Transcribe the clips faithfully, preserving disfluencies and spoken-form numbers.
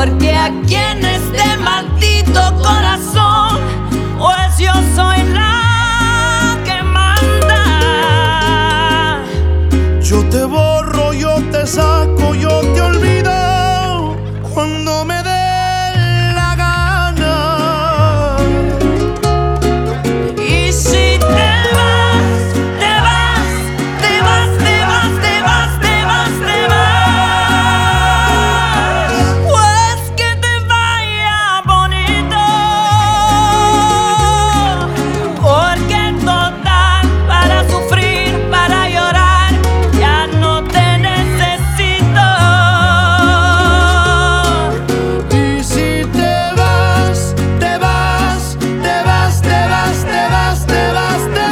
porque aquí en este maldito corazón, pues yo soy la que manda. Yo te borro, yo te saco, yo te olvido cuando me dé la gana. Y si te vas, te vas, te vas, te vas, te vas, te vas, te vas, pues que te vaya bonito, porque total, para sufrir, para llorar, ya no te necesito. Y si te vas, te vas, te vas, te vas, te vas, te vas, te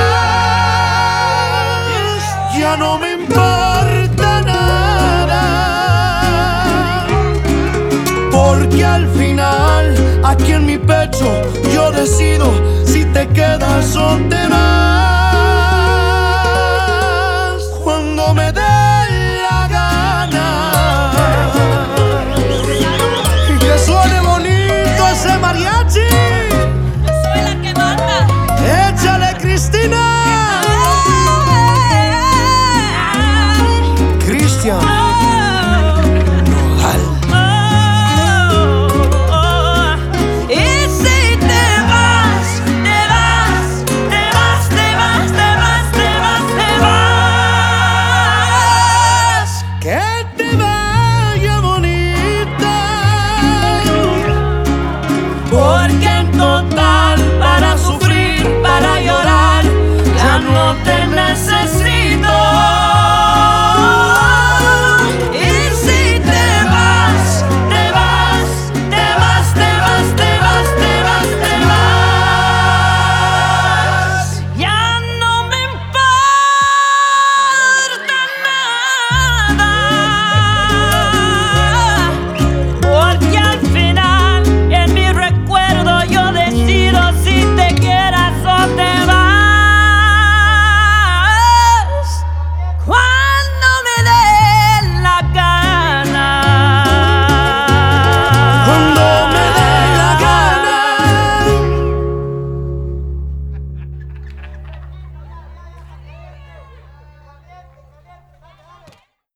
vas, ya no me importa nada, porque al final aquí en mi pecho yo decido si te quedas o te vas. Cuando me